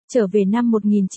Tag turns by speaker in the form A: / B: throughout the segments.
A: Trở về năm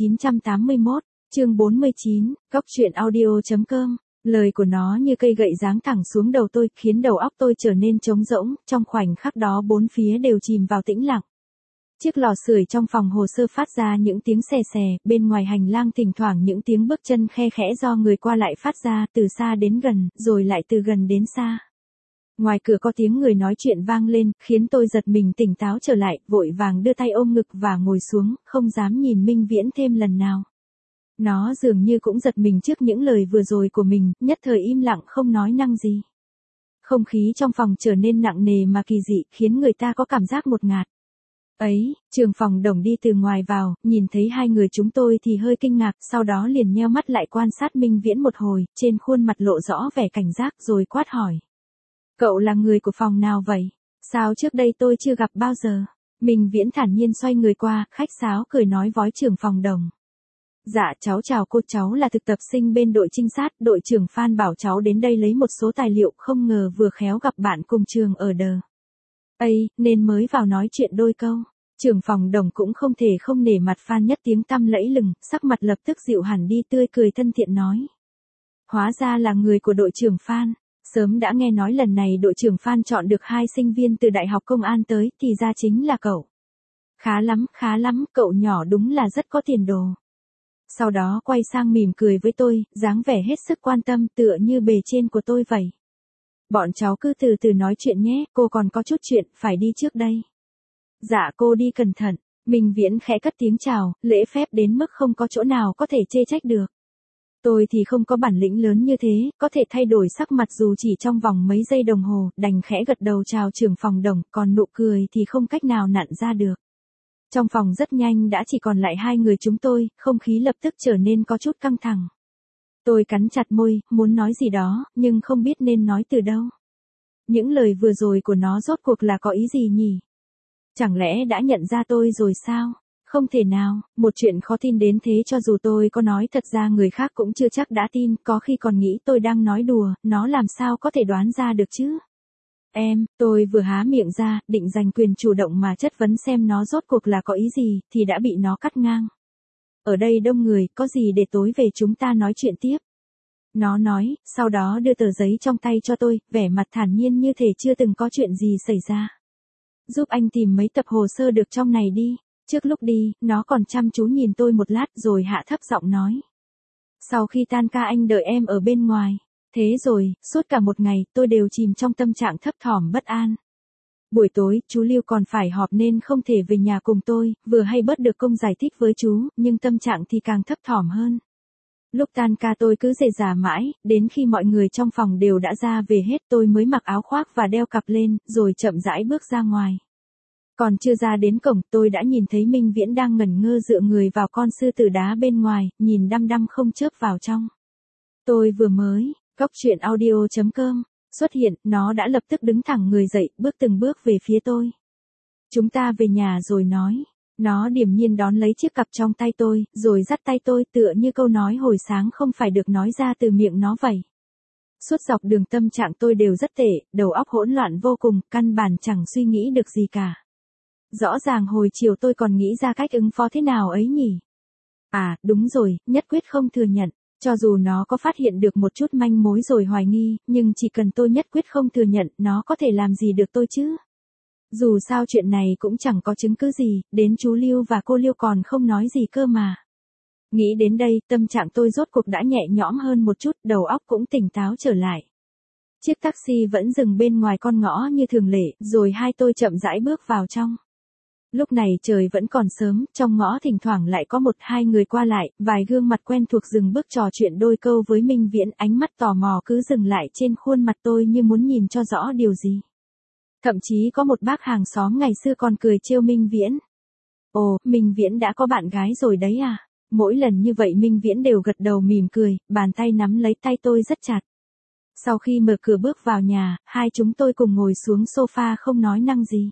A: 1981, chương 49, góc truyện audio.com. Lời của nó như cây gậy giáng thẳng xuống đầu tôi, khiến đầu óc tôi trở nên trống rỗng, trong khoảnh khắc đó bốn phía đều chìm vào tĩnh lặng. Chiếc lò sưởi trong phòng hồ sơ phát ra những tiếng xè xè, bên ngoài hành lang thỉnh thoảng những tiếng bước chân khe khẽ do người qua lại phát ra, từ xa đến gần, rồi lại từ gần đến xa. Ngoài cửa có tiếng người nói chuyện vang lên, khiến tôi giật mình tỉnh táo trở lại, vội vàng đưa tay ôm ngực và ngồi xuống, không dám nhìn Minh Viễn thêm lần nào. Nó dường như cũng giật mình trước những lời vừa rồi của mình, nhất thời im lặng không nói năng gì. Không khí trong phòng trở nên nặng nề mà kỳ dị, khiến người ta có cảm giác ngột ngạt. Ấy, Trường Phòng Đồng đi từ ngoài vào, nhìn thấy hai người chúng tôi thì hơi kinh ngạc, sau đó liền nheo mắt lại quan sát Minh Viễn một hồi, trên khuôn mặt lộ rõ vẻ cảnh giác rồi quát hỏi. Cậu là người của phòng nào vậy? Sao trước đây tôi chưa gặp bao giờ? Minh Viễn thản nhiên xoay người qua, khách sáo cười nói với Trường Phòng Đồng. Dạ cháu chào cô, cháu là thực tập sinh bên đội trinh sát, đội trưởng Phan bảo cháu đến đây lấy một số tài liệu, không ngờ vừa khéo gặp bạn cùng trường ở đờ. Ây, nên mới vào nói chuyện đôi câu. Trường Phòng Đồng cũng không thể không nể mặt Phan Nhất Tiếng tăm lẫy lừng, sắc mặt lập tức dịu hẳn đi, tươi cười thân thiện nói. Hóa ra là người của đội trưởng Phan. Sớm đã nghe nói lần này đội trưởng Phan chọn được 2 sinh viên từ Đại học Công an tới, thì ra chính là cậu. Khá lắm, cậu nhỏ đúng là rất có tiền đồ. Sau đó quay sang mỉm cười với tôi, dáng vẻ hết sức quan tâm, tựa như bề trên của tôi vậy. Bọn cháu cứ từ từ nói chuyện nhé, cô còn có chút chuyện, phải đi trước đây. Dạ cô đi cẩn thận. Minh Viễn khẽ cất tiếng chào, lễ phép đến mức không có chỗ nào có thể chê trách được. Tôi thì không có bản lĩnh lớn như thế, có thể thay đổi sắc mặt dù chỉ trong vòng mấy giây đồng hồ, đành khẽ gật đầu chào Trường Phòng Đồng, còn nụ cười thì không cách nào nặn ra được. Trong phòng rất nhanh đã chỉ còn lại hai người chúng tôi, không khí lập tức trở nên có chút căng thẳng. Tôi cắn chặt môi, muốn nói gì đó, nhưng không biết nên nói từ đâu. Những lời vừa rồi của nó rốt cuộc là có ý gì nhỉ? Chẳng lẽ đã nhận ra tôi rồi sao? Không thể nào, một chuyện khó tin đến thế cho dù tôi có nói thật ra người khác cũng chưa chắc đã tin, có khi còn nghĩ tôi đang nói đùa, nó làm sao có thể đoán ra được chứ? Tôi vừa há miệng ra, định giành quyền chủ động mà chất vấn xem nó rốt cuộc là có ý gì, thì đã bị nó cắt ngang. Ở đây đông người, có gì để tối về chúng ta nói chuyện tiếp. Nó nói, sau đó đưa tờ giấy trong tay cho tôi, vẻ mặt thản nhiên như thể chưa từng có chuyện gì xảy ra. Giúp anh tìm mấy tập hồ sơ được trong này đi. Trước lúc đi, nó còn chăm chú nhìn tôi một lát rồi hạ thấp giọng nói. Sau khi tan ca anh đợi em ở bên ngoài. Thế rồi, suốt cả một ngày, tôi đều chìm trong tâm trạng thấp thỏm bất an. Buổi tối, chú Lưu còn phải họp nên không thể về nhà cùng tôi, vừa hay bớt được công giải thích với chú, nhưng tâm trạng thì càng thấp thỏm hơn. Lúc tan ca tôi cứ rề rà mãi, đến khi mọi người trong phòng đều đã ra về hết tôi mới mặc áo khoác và đeo cặp lên, rồi chậm rãi bước ra ngoài. Còn chưa ra đến cổng tôi đã nhìn thấy Minh Viễn đang ngẩn ngơ dựa người vào con sư tử đá bên ngoài, nhìn đăm đăm không chớp vào trong. Tôi vừa mới, góc truyện audio.com, xuất hiện, nó đã lập tức đứng thẳng người dậy, bước từng bước về phía tôi. Chúng ta về nhà rồi nói. Nó điềm nhiên đón lấy chiếc cặp trong tay tôi, rồi dắt tay tôi tựa như câu nói hồi sáng không phải được nói ra từ miệng nó vậy. Suốt dọc đường tâm trạng tôi đều rất tệ, đầu óc hỗn loạn vô cùng, căn bản chẳng suy nghĩ được gì cả. Rõ ràng hồi chiều tôi còn nghĩ ra cách ứng phó thế nào ấy nhỉ? À, đúng rồi, nhất quyết không thừa nhận. Cho dù nó có phát hiện được một chút manh mối rồi hoài nghi, nhưng chỉ cần tôi nhất quyết không thừa nhận, nó có thể làm gì được tôi chứ? Dù sao chuyện này cũng chẳng có chứng cứ gì, đến chú Lưu và cô Lưu còn không nói gì cơ mà. Nghĩ đến đây, tâm trạng tôi rốt cuộc đã nhẹ nhõm hơn một chút, đầu óc cũng tỉnh táo trở lại. Chiếc taxi vẫn dừng bên ngoài con ngõ như thường lệ, rồi hai tôi chậm rãi bước vào trong. Lúc này trời vẫn còn sớm, trong ngõ thỉnh thoảng lại có một hai người qua lại, vài gương mặt quen thuộc dừng bước trò chuyện đôi câu với Minh Viễn, ánh mắt tò mò cứ dừng lại trên khuôn mặt tôi như muốn nhìn cho rõ điều gì. Thậm chí có một bác hàng xóm ngày xưa còn cười trêu Minh Viễn. Ồ, Minh Viễn đã có bạn gái rồi đấy à? Mỗi lần như vậy Minh Viễn đều gật đầu mỉm cười, bàn tay nắm lấy tay tôi rất chặt. Sau khi mở cửa bước vào nhà, hai chúng tôi cùng ngồi xuống sofa không nói năng gì.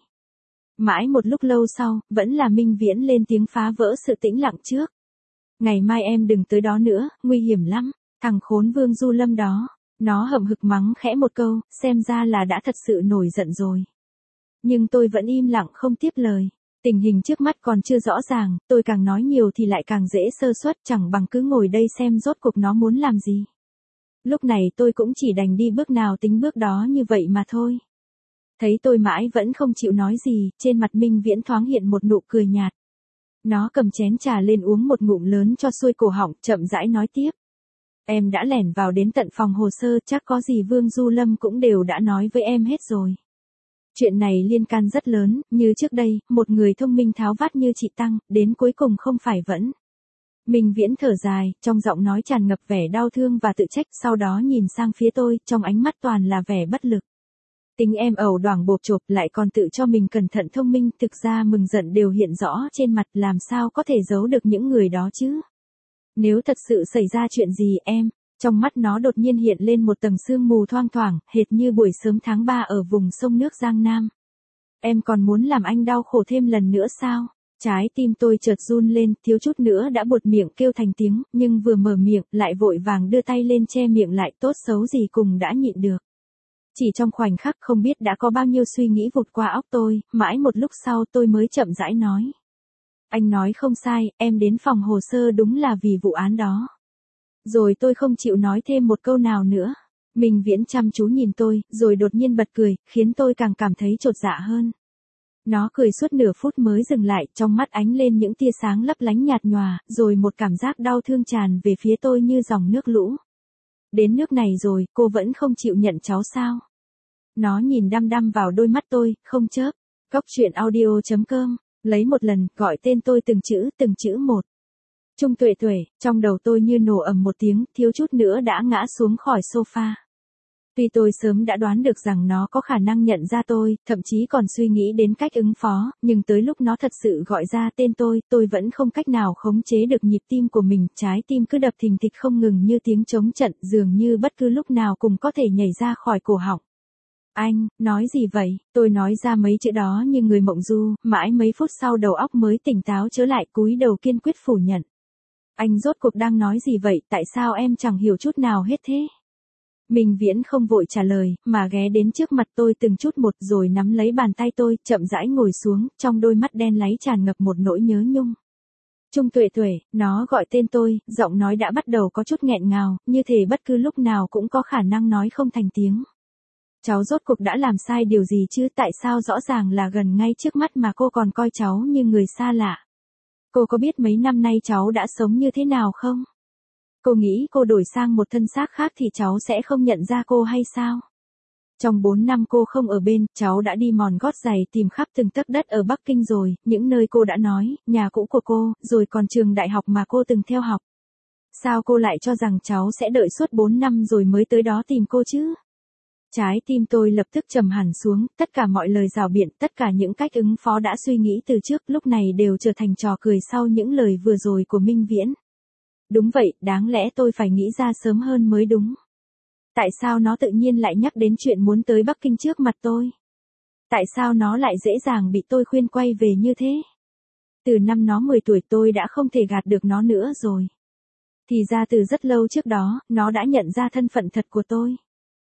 A: Mãi một lúc lâu sau, vẫn là Minh Viễn lên tiếng phá vỡ sự tĩnh lặng trước. Ngày mai em đừng tới đó nữa, nguy hiểm lắm, thằng khốn Vương Du Lâm đó. Nó hậm hực mắng khẽ một câu, xem ra là đã thật sự nổi giận rồi. Nhưng tôi vẫn im lặng không tiếp lời. Tình hình trước mắt còn chưa rõ ràng, tôi càng nói nhiều thì lại càng dễ sơ suất, chẳng bằng cứ ngồi đây xem rốt cuộc nó muốn làm gì. Lúc này tôi cũng chỉ đành đi bước nào tính bước đó như vậy mà thôi. Thấy tôi mãi vẫn không chịu nói gì, trên mặt Minh Viễn thoáng hiện một nụ cười nhạt. Nó cầm chén trà lên uống một ngụm lớn cho xuôi cổ họng, chậm rãi nói tiếp. Em đã lẻn vào đến tận phòng hồ sơ, chắc có gì Vương Du Lâm cũng đều đã nói với em hết rồi. Chuyện này liên can rất lớn, như trước đây, một người thông minh tháo vát như chị Tăng, đến cuối cùng không phải vẫn. Minh Viễn thở dài, trong giọng nói tràn ngập vẻ đau thương và tự trách, sau đó nhìn sang phía tôi, trong ánh mắt toàn là vẻ bất lực. Tính em ẩu đoảng bộp chộp lại còn tự cho mình cẩn thận thông minh, thực ra mừng giận đều hiện rõ trên mặt, làm sao có thể giấu được những người đó chứ. Nếu thật sự xảy ra chuyện gì em, trong mắt nó đột nhiên hiện lên một tầng sương mù thoang thoảng, hệt như buổi sớm tháng 3 ở vùng sông nước Giang Nam. Em còn muốn làm anh đau khổ thêm lần nữa sao? Trái tim tôi chợt run lên, thiếu chút nữa đã buột miệng kêu thành tiếng, nhưng vừa mở miệng, lại vội vàng đưa tay lên che miệng lại, tốt xấu gì cùng đã nhịn được. Chỉ trong khoảnh khắc không biết đã có bao nhiêu suy nghĩ vụt qua óc tôi, mãi một lúc sau tôi mới chậm rãi nói. Anh nói không sai, em đến phòng hồ sơ đúng là vì vụ án đó. Rồi tôi không chịu nói thêm một câu nào nữa. Minh Viễn chăm chú nhìn tôi, rồi đột nhiên bật cười, khiến tôi càng cảm thấy chột dạ hơn. Nó cười suốt nửa phút mới dừng lại, trong mắt ánh lên những tia sáng lấp lánh nhạt nhòa, rồi một cảm giác đau thương tràn về phía tôi như dòng nước lũ. Đến nước này rồi, cô vẫn không chịu nhận cháu sao? Nó nhìn đăm đăm vào đôi mắt tôi, không chớp. Cóc truyện audio.com, lấy một lần, gọi tên tôi từng chữ một. Trung Tuệ Tuệ, trong đầu tôi như nổ ầm một tiếng, thiếu chút nữa đã ngã xuống khỏi sofa. Tuy tôi sớm đã đoán được rằng nó có khả năng nhận ra tôi, thậm chí còn suy nghĩ đến cách ứng phó, nhưng tới lúc nó thật sự gọi ra tên tôi vẫn không cách nào khống chế được nhịp tim của mình, trái tim cứ đập thình thịch không ngừng như tiếng trống trận, dường như bất cứ lúc nào cũng có thể nhảy ra khỏi cổ họng. Anh, nói gì vậy? Tôi nói ra mấy chữ đó như người mộng du, mãi mấy phút sau đầu óc mới tỉnh táo trở lại, cúi đầu kiên quyết phủ nhận. Anh rốt cuộc đang nói gì vậy, tại sao em chẳng hiểu chút nào hết thế? Minh Viễn không vội trả lời, mà ghé đến trước mặt tôi từng chút một rồi nắm lấy bàn tay tôi, chậm rãi ngồi xuống, trong đôi mắt đen láy tràn ngập một nỗi nhớ nhung. Trung Tuệ Tuệ, nó gọi tên tôi, giọng nói đã bắt đầu có chút nghẹn ngào, như thể bất cứ lúc nào cũng có khả năng nói không thành tiếng. Cháu rốt cuộc đã làm sai điều gì chứ, tại sao rõ ràng là gần ngay trước mắt mà cô còn coi cháu như người xa lạ? Cô có biết mấy năm nay cháu đã sống như thế nào không? Cô nghĩ cô đổi sang một thân xác khác thì cháu sẽ không nhận ra cô hay sao? Trong 4 năm cô không ở bên, cháu đã đi mòn gót giày tìm khắp từng tấc đất ở Bắc Kinh rồi, những nơi cô đã nói, nhà cũ của cô, rồi còn trường đại học mà cô từng theo học. Sao cô lại cho rằng cháu sẽ đợi suốt 4 năm rồi mới tới đó tìm cô chứ? Trái tim tôi lập tức trầm hẳn xuống, tất cả mọi lời rào biện, tất cả những cách ứng phó đã suy nghĩ từ trước lúc này đều trở thành trò cười sau những lời vừa rồi của Minh Viễn. Đúng vậy, đáng lẽ tôi phải nghĩ ra sớm hơn mới đúng. Tại sao nó tự nhiên lại nhắc đến chuyện muốn tới Bắc Kinh trước mặt tôi? Tại sao nó lại dễ dàng bị tôi khuyên quay về như thế? Từ năm nó 10 tuổi tôi đã không thể gạt được nó nữa rồi. Thì ra từ rất lâu trước đó, nó đã nhận ra thân phận thật của tôi.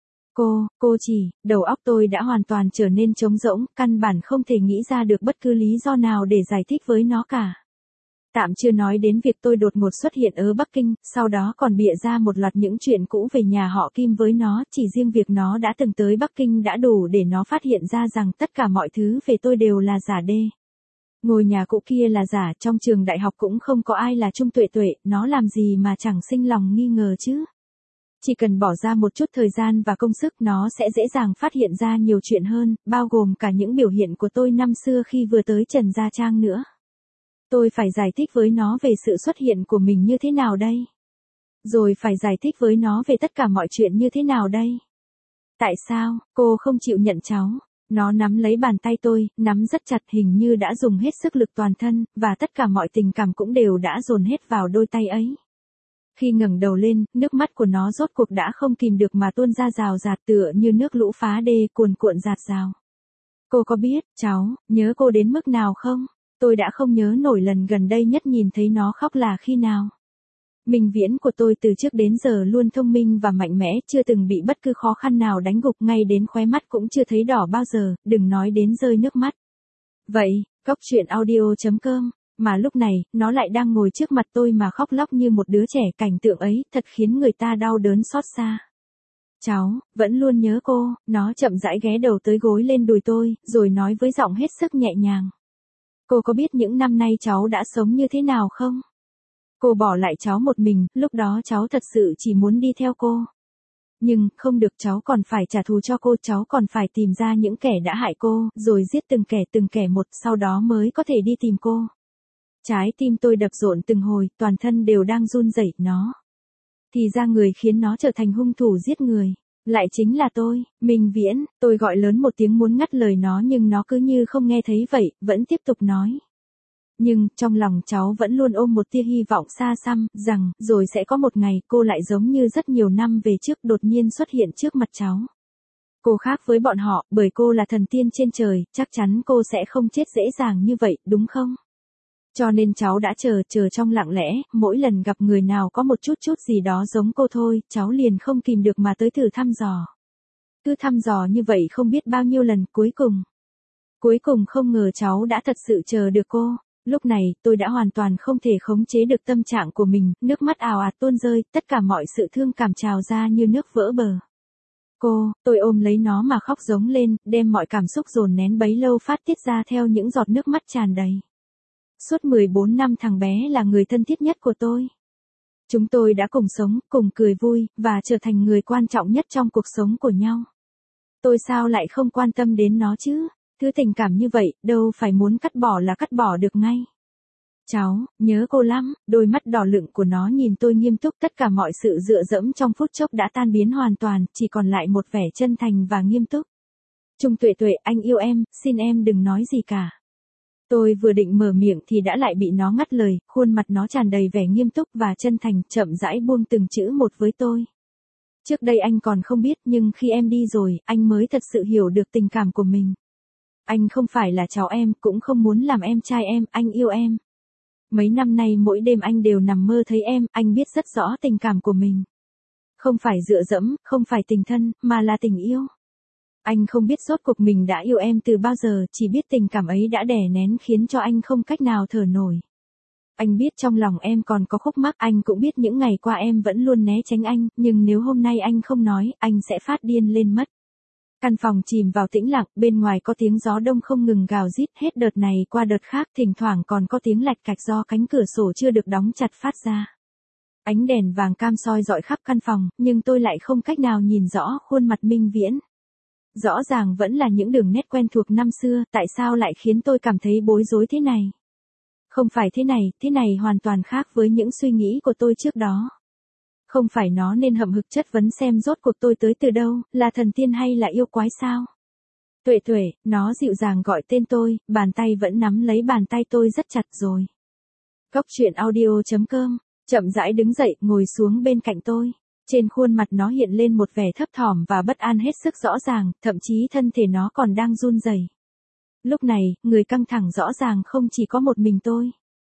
A: Cô chỉ, đầu óc tôi đã hoàn toàn trở nên trống rỗng, căn bản không thể nghĩ ra được bất cứ lý do nào để giải thích với nó cả. Tạm chưa nói đến việc tôi đột ngột xuất hiện ở Bắc Kinh, sau đó còn bịa ra một loạt những chuyện cũ về nhà họ Kim với nó, chỉ riêng việc nó đã từng tới Bắc Kinh đã đủ để nó phát hiện ra rằng tất cả mọi thứ về tôi đều là giả đê. Ngôi nhà cũ kia là giả, trong trường đại học cũng không có ai là Trung Tuệ Tuệ, nó làm gì mà chẳng sinh lòng nghi ngờ chứ. Chỉ cần bỏ ra một chút thời gian và công sức nó sẽ dễ dàng phát hiện ra nhiều chuyện hơn, bao gồm cả những biểu hiện của tôi năm xưa khi vừa tới Trần Gia Trang nữa. Tôi phải giải thích với nó về sự xuất hiện của mình như thế nào đây? Rồi phải giải thích với nó về tất cả mọi chuyện như thế nào đây? Tại sao, cô không chịu nhận cháu? Nó nắm lấy bàn tay tôi, nắm rất chặt hình như đã dùng hết sức lực toàn thân, và tất cả mọi tình cảm cũng đều đã dồn hết vào đôi tay ấy. Khi ngẩng đầu lên, nước mắt của nó rốt cuộc đã không kìm được mà tuôn ra rào rạt tựa như nước lũ phá đê cuồn cuộn rạt rào. Cô có biết, cháu, nhớ cô đến mức nào không? Tôi đã không nhớ nổi lần gần đây nhất nhìn thấy nó khóc là khi nào. Minh Viễn của tôi từ trước đến giờ luôn thông minh và mạnh mẽ, chưa từng bị bất cứ khó khăn nào đánh gục, ngay đến khóe mắt cũng chưa thấy đỏ bao giờ, đừng nói đến rơi nước mắt. Vậy, Cốc truyện audio.com. Mà lúc này, nó lại đang ngồi trước mặt tôi mà khóc lóc như một đứa trẻ, cảnh tượng ấy thật khiến người ta đau đớn xót xa. Cháu, vẫn luôn nhớ cô, nó chậm rãi ghé đầu tới gối lên đùi tôi, rồi nói với giọng hết sức nhẹ nhàng. Cô có biết những năm nay cháu đã sống như thế nào không? Cô bỏ lại cháu một mình, lúc đó cháu thật sự chỉ muốn đi theo cô. Nhưng, không được, cháu còn phải trả thù cho cô, cháu còn phải tìm ra những kẻ đã hại cô, rồi giết từng kẻ một, sau đó mới có thể đi tìm cô. Trái tim tôi đập rộn từng hồi, toàn thân đều đang run rẩy. Nó. Thì ra người khiến nó trở thành hung thủ giết người. Lại chính là tôi, Minh Viễn. Tôi gọi lớn một tiếng muốn ngắt lời nó nhưng nó cứ như không nghe thấy vậy, vẫn tiếp tục nói. Nhưng, trong lòng cháu vẫn luôn ôm một tia hy vọng xa xăm, rằng, rồi sẽ có một ngày cô lại giống như rất nhiều năm về trước đột nhiên xuất hiện trước mặt cháu. Cô khác với bọn họ, bởi cô là thần tiên trên trời, chắc chắn cô sẽ không chết dễ dàng như vậy, đúng không? Cho nên cháu đã chờ trong lặng lẽ, mỗi lần gặp người nào có một chút gì đó giống cô thôi, cháu liền không kìm được mà tới thử thăm dò. Cứ thăm dò như vậy không biết bao nhiêu lần, Cuối cùng không ngờ cháu đã thật sự chờ được cô. Lúc này, tôi đã hoàn toàn không thể khống chế được tâm trạng của mình, nước mắt ào ạt tuôn rơi, tất cả mọi sự thương cảm trào ra như nước vỡ bờ. Tôi ôm lấy nó mà khóc giống lên, đem mọi cảm xúc dồn nén bấy lâu phát tiết ra theo những giọt nước mắt tràn đầy. Suốt 14 năm thằng bé là người thân thiết nhất của tôi. Chúng tôi đã cùng sống, cùng cười vui, và trở thành người quan trọng nhất trong cuộc sống của nhau. Tôi sao lại không quan tâm đến nó chứ? Thứ tình cảm như vậy, đâu phải muốn cắt bỏ là cắt bỏ được ngay. Cháu, nhớ cô lắm, đôi mắt đỏ lựng của nó nhìn tôi nghiêm túc, tất cả mọi sự dựa dẫm trong phút chốc đã tan biến hoàn toàn, chỉ còn lại một vẻ chân thành và nghiêm túc. Trung Tuệ Tuệ, anh yêu em, xin em đừng nói gì cả. Tôi vừa định mở miệng thì đã lại bị nó ngắt lời, khuôn mặt nó tràn đầy vẻ nghiêm túc và chân thành, chậm rãi buông từng chữ một với tôi. Trước đây anh còn không biết, nhưng khi em đi rồi, anh mới thật sự hiểu được tình cảm của mình. Anh không phải là cháu em, cũng không muốn làm em trai em, anh yêu em. Mấy năm nay mỗi đêm anh đều nằm mơ thấy em, anh biết rất rõ tình cảm của mình. Không phải dựa dẫm, không phải tình thân, mà là tình yêu. Anh không biết rốt cuộc mình đã yêu em từ bao giờ, chỉ biết tình cảm ấy đã đè nén khiến cho anh không cách nào thở nổi. Anh biết trong lòng em còn có khúc mắc, anh cũng biết những ngày qua em vẫn luôn né tránh anh, nhưng nếu hôm nay anh không nói, anh sẽ phát điên lên mất. Căn phòng chìm vào tĩnh lặng, bên ngoài có tiếng gió đông không ngừng gào rít, hết đợt này qua đợt khác, thỉnh thoảng còn có tiếng lạch cạch do cánh cửa sổ chưa được đóng chặt phát ra. Ánh đèn vàng cam soi rọi khắp căn phòng, nhưng tôi lại không cách nào nhìn rõ khuôn mặt Minh Viễn. Rõ ràng vẫn là những đường nét quen thuộc năm xưa, tại sao lại khiến tôi cảm thấy bối rối thế này? Không phải thế này hoàn toàn khác với những suy nghĩ của tôi trước đó. Không phải nó nên hậm hực chất vấn xem rốt cuộc tôi tới từ đâu, là thần tiên hay là yêu quái sao? Tuệ Tuệ, nó dịu dàng gọi tên tôi, bàn tay vẫn nắm lấy bàn tay tôi rất chặt rồi. Cốc truyện audio.com, chậm rãi đứng dậy, ngồi xuống bên cạnh tôi. Trên khuôn mặt nó hiện lên một vẻ thấp thỏm và bất an hết sức rõ ràng, thậm chí thân thể nó còn đang run rẩy. Lúc này, người căng thẳng rõ ràng không chỉ có một mình tôi.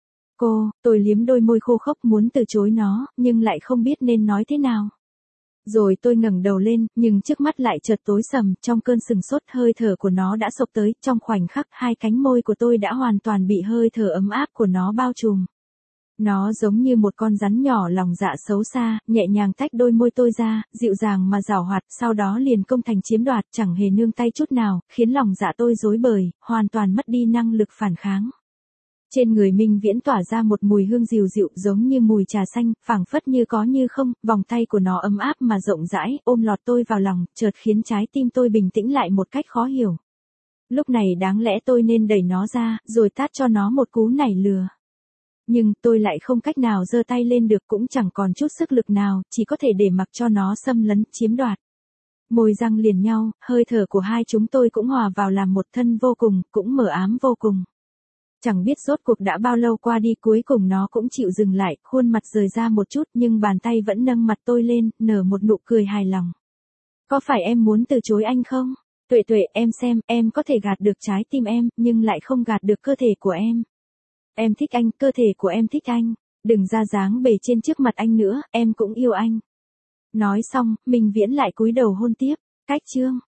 A: Tôi liếm đôi môi khô khốc muốn từ chối nó, nhưng lại không biết nên nói thế nào. Rồi tôi ngẩng đầu lên, nhưng trước mắt lại chợt tối sầm, trong cơn sừng sốt hơi thở của nó đã xộc tới, trong khoảnh khắc hai cánh môi của tôi đã hoàn toàn bị hơi thở ấm áp của nó bao trùm. Nó giống như một con rắn nhỏ lòng dạ xấu xa, nhẹ nhàng tách đôi môi tôi ra, dịu dàng mà giảo hoạt, sau đó liền công thành chiếm đoạt, chẳng hề nương tay chút nào, khiến lòng dạ tôi rối bời, hoàn toàn mất đi năng lực phản kháng. Trên người Minh Viễn tỏa ra một mùi hương dịu dịu giống như mùi trà xanh, phảng phất như có như không, vòng tay của nó ấm áp mà rộng rãi, ôm lọt tôi vào lòng, chợt khiến trái tim tôi bình tĩnh lại một cách khó hiểu. Lúc này đáng lẽ tôi nên đẩy nó ra, rồi tát cho nó một cú nảy lừa. Nhưng tôi lại không cách nào giơ tay lên được, cũng chẳng còn chút sức lực nào, chỉ có thể để mặc cho nó xâm lấn, chiếm đoạt. Môi răng liền nhau, hơi thở của hai chúng tôi cũng hòa vào làm một thân vô cùng, cũng mờ ám vô cùng. Chẳng biết rốt cuộc đã bao lâu qua đi, cuối cùng nó cũng chịu dừng lại, khuôn mặt rời ra một chút nhưng bàn tay vẫn nâng mặt tôi lên, nở một nụ cười hài lòng. Có phải em muốn từ chối anh không? Tuệ Tuệ, em xem, em có thể gạt được trái tim em, nhưng lại không gạt được cơ thể của em. Em thích anh, cơ thể của em thích anh. Đừng ra dáng bề trên trước mặt anh nữa, em cũng yêu anh. Nói xong, Minh Viễn lại cúi đầu hôn tiếp. Cách chương.